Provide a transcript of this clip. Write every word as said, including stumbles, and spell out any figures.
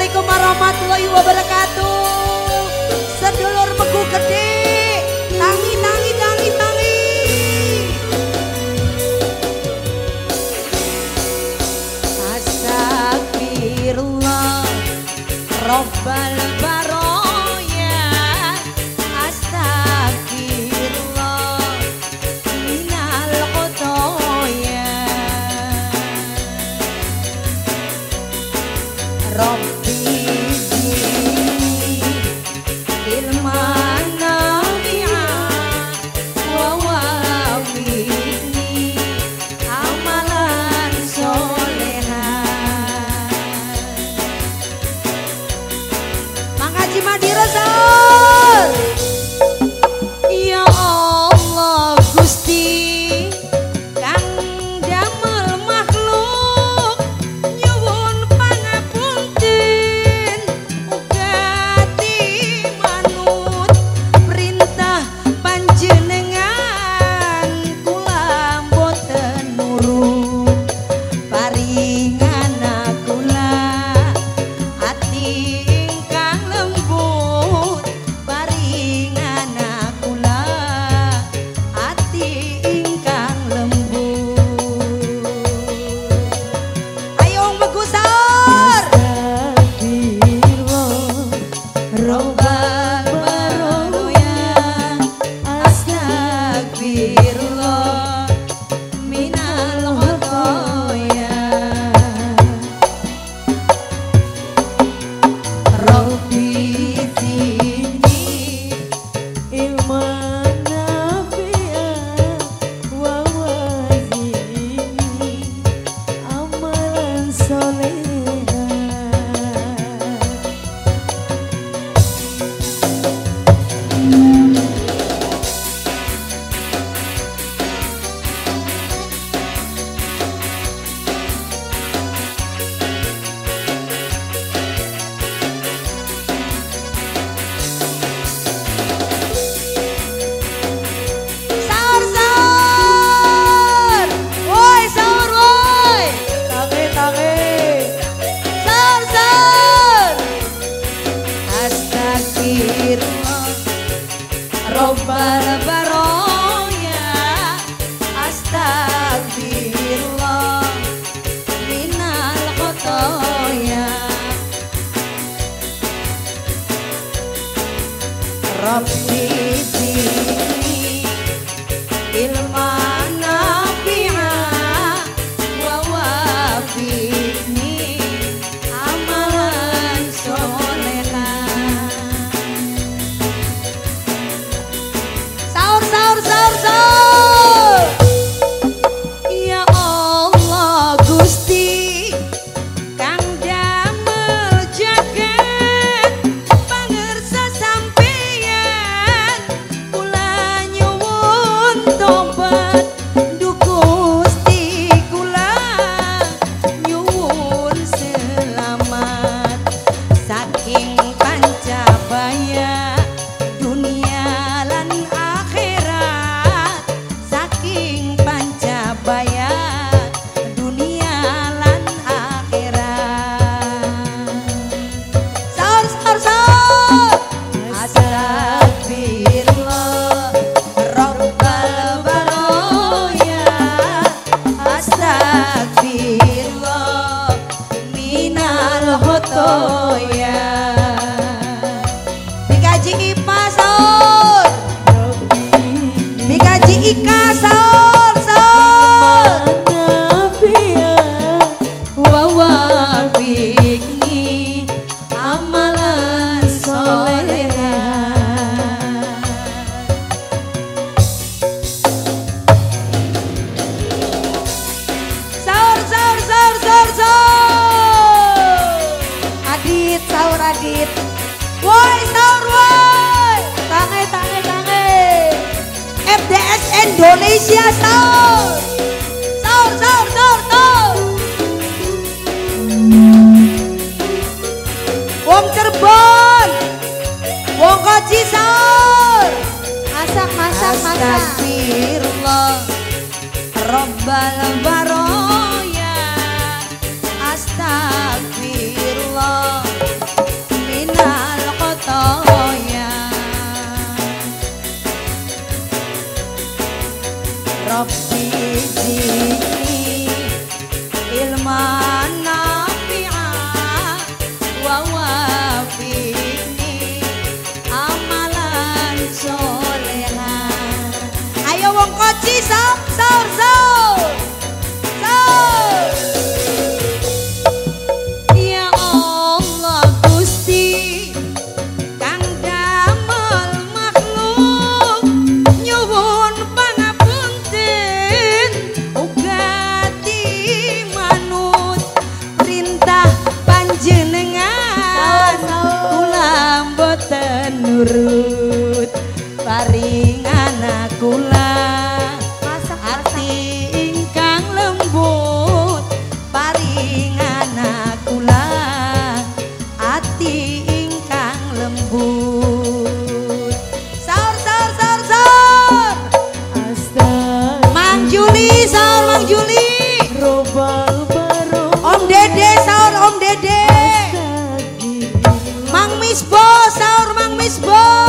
Assalamualaikum warahmatullahi wabarakatuh. Sedulur Megu Gede, tangi tangi tangi tangi. Astagfirullah, Robbal baroya. Astagfirullah, minal khotoya. Rabbi zidni ilman nafi'an wa wafiqni amalan solehan. Mang Haji Madira sahur. Ya Allah Gusti kang damel makhluk nyuwun pangapunten ugati manut perintah panjenengan kula boten nurut paringan kula ati ingkang lembut paringan kula ati ingkang lembut. Ayo Megu sahur. Robbal baroya. Astagfirullah minal khotoya. Rabbi zidni ilman nafi'an wa wazi'ni amalan solehan. Sahur sahur, woi sahur woi, tangi tangi, sahur sahur. Astagfirullah, Robbal baroya. Astagfirullah, minal khotoya. Rabbi zidni ilman nafi'an wa wafiqni amalan solehan. Sahur sahur sahur sahur. Ya Allah Gusti kang damel jagat pangersa sampeyan kula nyuwun tobat du Gusti kula nyuwun selamat saking pancabaya dunia lan akhirat saking pancabaya dunia lan akhirat. Sahur sahur sahur. Astagfirullah, Robbal baroya. Astagfirullah, minal khotoya. Dikaji Ipa sahur. Dikaji Ika sahur sahur. Wa wafiqni amalan solehan. Sahur sahur sahur sahur sahur. Adit sahur Adit. Woi sahur woi. Tangi tangi tangi. F D S Indonesia sahur. Sahur sahur sahur sahur. Wong Cirebon, wong Koji sahur. Masak masak masak. Astagfirullah, Robbal baroya. Astagfirullah, nurut paringan kula ati ingkang lembut paringan kula ati ingkang lembut. Sahur sahur sahur sahur Mang Juli, sahur Mang Juli. Om Dede sahur Om Dede. Mang Misbo sahur Mang Misbo.